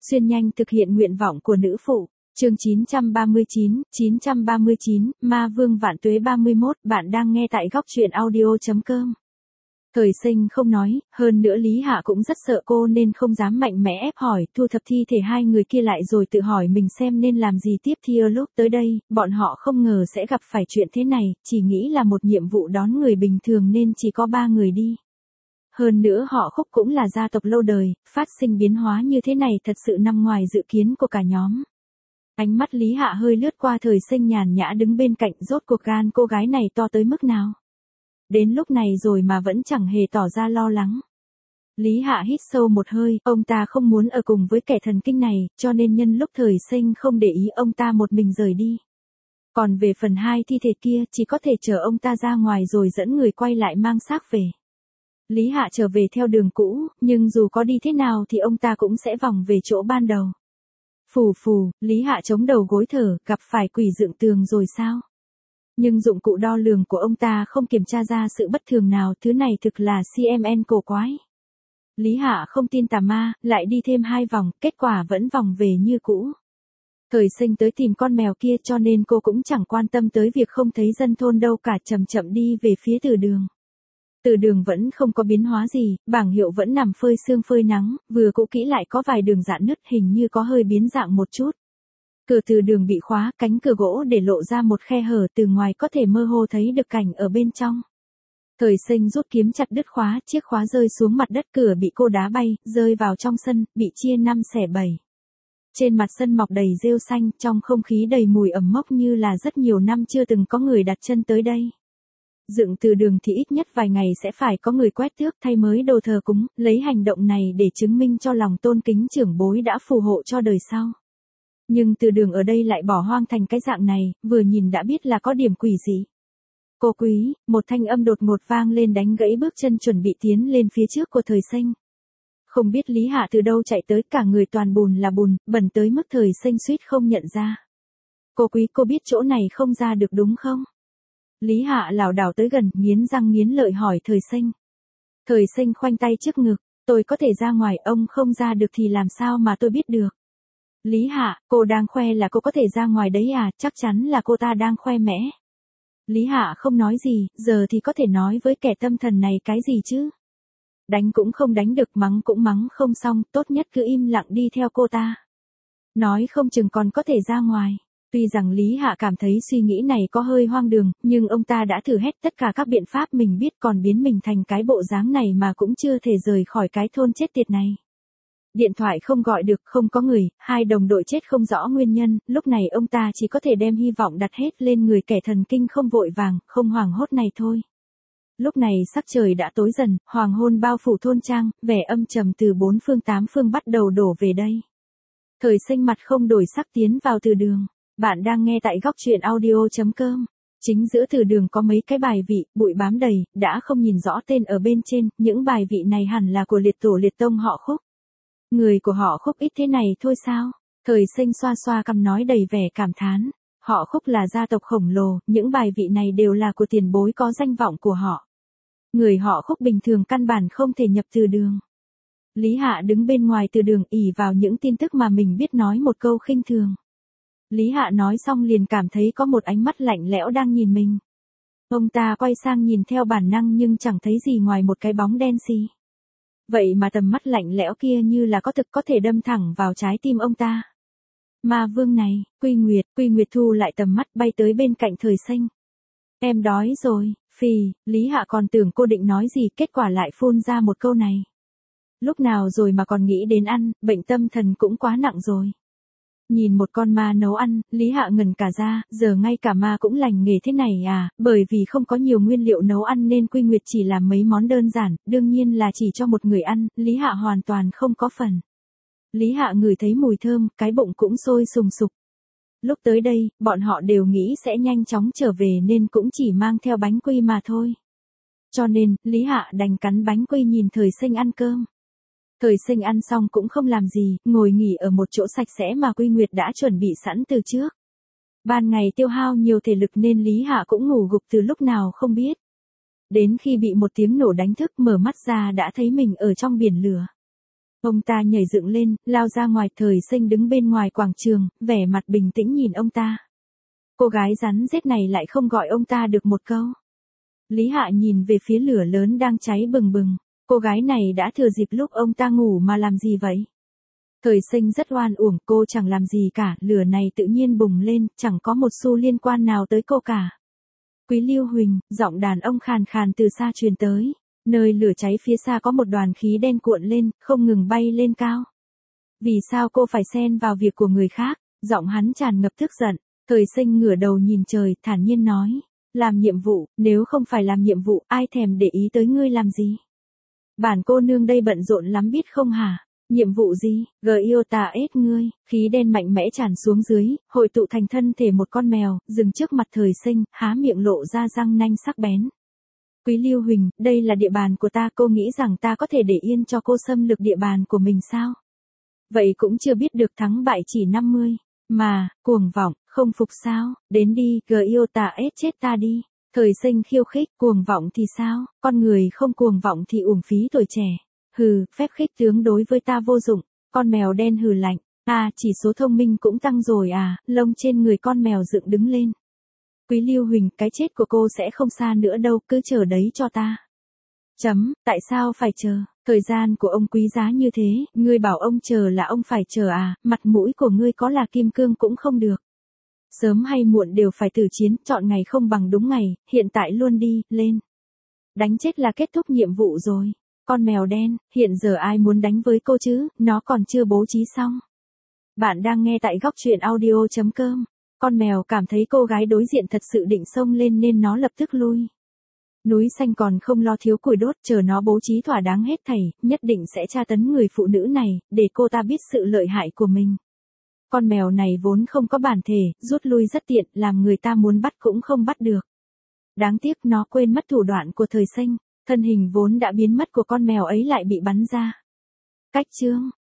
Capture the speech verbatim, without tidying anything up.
xuyên nhanh thực hiện nguyện vọng của nữ phụ. Chương chín trăm ba mươi chín, chín trăm ba mươi chín, Ma Vương Vạn Tuế ba mươi mốt, bạn đang nghe tại góc truyện audio.com. Thời Sinh không nói, hơn nữa Lý Hạ cũng rất sợ cô nên không dám mạnh mẽ ép hỏi, thu thập thi thể hai người kia lại rồi tự hỏi mình xem nên làm gì tiếp thì lúc tới đây, bọn họ không ngờ sẽ gặp phải chuyện thế này, chỉ nghĩ là một nhiệm vụ đón người bình thường nên chỉ có ba người đi. Hơn nữa họ Khúc cũng là gia tộc lâu đời, phát sinh biến hóa như thế này thật sự nằm ngoài dự kiến của cả nhóm. Ánh mắt Lý Hạ hơi lướt qua Thời Sinh nhàn nhã đứng bên cạnh, rốt cuộc gan cô gái này to tới mức nào. Đến lúc này rồi mà vẫn chẳng hề tỏ ra lo lắng. Lý Hạ hít sâu một hơi, ông ta không muốn ở cùng với kẻ thần kinh này, cho nên nhân lúc Thời Sinh không để ý ông ta một mình rời đi. Còn về phần hai thi thể kia, chỉ có thể chờ ông ta ra ngoài rồi dẫn người quay lại mang xác về. Lý Hạ trở về theo đường cũ, nhưng dù có đi thế nào thì ông ta cũng sẽ vòng về chỗ ban đầu. Phù phù, Lý Hạ chống đầu gối thở, gặp phải quỷ dựng tường rồi sao? Nhưng dụng cụ đo lường của ông ta không kiểm tra ra sự bất thường nào, thứ này thực là xê em en cổ quái. Lý Hạ không tin tà ma, lại đi thêm hai vòng, kết quả vẫn vòng về như cũ. Thời Sinh tới tìm con mèo kia cho nên cô cũng chẳng quan tâm tới việc không thấy dân thôn đâu cả, chậm chậm đi về phía từ đường. Từ đường vẫn không có biến hóa gì, bảng hiệu vẫn nằm phơi sương phơi nắng, vừa cũ kỹ lại có vài đường rạn nứt, hình như có hơi biến dạng một chút. Cửa từ đường bị khóa, cánh cửa gỗ để lộ ra một khe hở, từ ngoài có thể mơ hồ thấy được cảnh ở bên trong. Thời Sinh rút kiếm chặt đứt khóa, chiếc khóa rơi xuống mặt đất, cửa bị cô đá bay, rơi vào trong sân, bị chia năm xẻ bảy. Trên mặt sân mọc đầy rêu xanh, trong không khí đầy mùi ẩm mốc như là rất nhiều năm chưa từng có người đặt chân tới đây. Dựng từ đường thì ít nhất vài ngày sẽ phải có người quét tước, thay mới đồ thờ cúng, lấy hành động này để chứng minh cho lòng tôn kính trưởng bối đã phù hộ cho đời sau. Nhưng từ đường ở đây lại bỏ hoang thành cái dạng này, vừa nhìn đã biết là có điểm quỷ dị. Cô Quý, một thanh âm đột ngột vang lên đánh gãy bước chân chuẩn bị tiến lên phía trước của Thời Sinh. Không biết Lý Hạ từ đâu chạy tới, cả người toàn bùn là bùn, bẩn tới mức Thời Sinh suýt không nhận ra. Cô Quý, cô biết chỗ này không ra được đúng không? Lý Hạ lảo đảo tới gần, nghiến răng nghiến lợi hỏi Thời Sinh. Thời Sinh khoanh tay trước ngực, tôi có thể ra ngoài, ông không ra được thì làm sao mà tôi biết được. Lý Hạ, cô đang khoe là cô có thể ra ngoài đấy à, chắc chắn là cô ta đang khoe mẽ. Lý Hạ không nói gì, giờ thì có thể nói với kẻ tâm thần này cái gì chứ. Đánh cũng không đánh được, mắng cũng mắng không xong, tốt nhất cứ im lặng đi theo cô ta. Nói không chừng còn có thể ra ngoài. Tuy rằng Lý Hạ cảm thấy suy nghĩ này có hơi hoang đường, nhưng ông ta đã thử hết tất cả các biện pháp mình biết, còn biến mình thành cái bộ dáng này mà cũng chưa thể rời khỏi cái thôn chết tiệt này. Điện thoại không gọi được, không có người, hai đồng đội chết không rõ nguyên nhân, lúc này ông ta chỉ có thể đem hy vọng đặt hết lên người kẻ thần kinh không vội vàng, không hoảng hốt này thôi. Lúc này sắc trời đã tối dần, hoàng hôn bao phủ thôn trang, vẻ âm trầm từ bốn phương tám phương bắt đầu đổ về đây. Thời Sinh mặt không đổi sắc tiến vào từ đường. Bạn đang nghe tại góc truyện audio.com. Chính giữa từ đường có mấy cái bài vị, bụi bám đầy, đã không nhìn rõ tên ở bên trên, những bài vị này hẳn là của liệt tổ liệt tông họ Khúc. Người của họ Khúc ít thế này thôi sao? Thời Sinh xoa xoa cằm nói đầy vẻ cảm thán. Họ Khúc là gia tộc khổng lồ, những bài vị này đều là của tiền bối có danh vọng của họ. Người họ Khúc bình thường căn bản không thể nhập từ đường. Lý Hạ đứng bên ngoài từ đường ỷ vào những tin tức mà mình biết nói một câu khinh thường. Lý Hạ nói xong liền cảm thấy có một ánh mắt lạnh lẽo đang nhìn mình. Ông ta quay sang nhìn theo bản năng nhưng chẳng thấy gì ngoài một cái bóng đen xì. Vậy mà tầm mắt lạnh lẽo kia như là có thực, có thể đâm thẳng vào trái tim ông ta. Ma vương này, Quy Nguyệt, Quy Nguyệt thu lại tầm mắt bay tới bên cạnh Thời Sinh. Em đói rồi, phì, Lý Hạ còn tưởng cô định nói gì, kết quả lại phun ra một câu này. Lúc nào rồi mà còn nghĩ đến ăn, bệnh tâm thần cũng quá nặng rồi. Nhìn một con ma nấu ăn, Lý Hạ ngẩn cả ra, giờ ngay cả ma cũng lành nghề thế này à, bởi vì không có nhiều nguyên liệu nấu ăn nên Quy Nguyệt chỉ làm mấy món đơn giản, đương nhiên là chỉ cho một người ăn, Lý Hạ hoàn toàn không có phần. Lý Hạ ngửi thấy mùi thơm, cái bụng cũng sôi sùng sục. Lúc tới đây, bọn họ đều nghĩ sẽ nhanh chóng trở về nên cũng chỉ mang theo bánh quy mà thôi. Cho nên, Lý Hạ đành cắn bánh quy nhìn Thời Sinh ăn cơm. Thời Sinh ăn xong cũng không làm gì, ngồi nghỉ ở một chỗ sạch sẽ mà Quy Nguyệt đã chuẩn bị sẵn từ trước. Ban ngày tiêu hao nhiều thể lực nên Lý Hạ cũng ngủ gục từ lúc nào không biết. Đến khi bị một tiếng nổ đánh thức, mở mắt ra đã thấy mình ở trong biển lửa. Ông ta nhảy dựng lên, lao ra ngoài. Thời Sinh đứng bên ngoài quảng trường, vẻ mặt bình tĩnh nhìn ông ta. Cô gái rắn rết này lại không gọi ông ta được một câu. Lý Hạ nhìn về phía lửa lớn đang cháy bừng bừng. Cô gái này đã thừa dịp lúc ông ta ngủ mà làm gì vậy? Thời Sinh rất oan uổng, cô chẳng làm gì cả, lửa này tự nhiên bùng lên, chẳng có một xu liên quan nào tới cô cả. Quý Lưu Huỳnh, giọng đàn ông khàn khàn từ xa truyền tới. Nơi lửa cháy phía xa có một đoàn khí đen cuộn lên, không ngừng bay lên cao. Vì sao cô phải xen vào việc của người khác? Giọng hắn tràn ngập tức giận. Thời Sinh ngửa đầu nhìn trời, thản nhiên nói. Làm nhiệm vụ, nếu không phải làm nhiệm vụ, ai thèm để ý tới ngươi làm gì? Bản cô nương đây bận rộn lắm biết không hả? Nhiệm vụ gì? Gờ yêu tà ết ngươi. Khí đen mạnh mẽ tràn xuống dưới, hội tụ thành thân thể một con mèo, dừng trước mặt Thời Sinh, há miệng lộ ra răng nanh sắc bén. Quý Lưu Huỳnh, đây là địa bàn của ta, cô nghĩ rằng ta có thể để yên cho cô xâm lược địa bàn của mình sao? Vậy cũng chưa biết được thắng bại chỉ năm mươi. Mà, cuồng vọng, không phục sao? Đến đi, gờ yêu tà ết chết ta đi. Thời Sinh khiêu khích, cuồng vọng thì sao? Con người không cuồng vọng thì uổng phí tuổi trẻ. Hừ, phép khích tướng đối với ta vô dụng. Con mèo đen hừ lạnh. À, chỉ số thông minh cũng tăng rồi à? Lông trên người con mèo dựng đứng lên. Quý Lưu Huỳnh, cái chết của cô sẽ không xa nữa đâu, cứ chờ đấy cho ta. Chấm, tại sao phải chờ? Thời gian của ông quý giá như thế, ngươi bảo ông chờ là ông phải chờ à? Mặt mũi của ngươi có là kim cương cũng không được. Sớm hay muộn đều phải tử chiến, chọn ngày không bằng đúng ngày, hiện tại luôn đi, lên. Đánh chết là kết thúc nhiệm vụ rồi. Con mèo đen, hiện giờ ai muốn đánh với cô chứ, nó còn chưa bố trí xong. Bạn đang nghe tại góc truyện audio chấm com. Con mèo cảm thấy cô gái đối diện thật sự định xông lên nên nó lập tức lui. Núi xanh còn không lo thiếu củi đốt, chờ nó bố trí thỏa đáng hết thảy, nhất định sẽ tra tấn người phụ nữ này, để cô ta biết sự lợi hại của mình. Con mèo này vốn không có bản thể, rút lui rất tiện, làm người ta muốn bắt cũng không bắt được. Đáng tiếc nó quên mất thủ đoạn của Thời Sinh, thân hình vốn đã biến mất của con mèo ấy lại bị bắn ra. Cách chương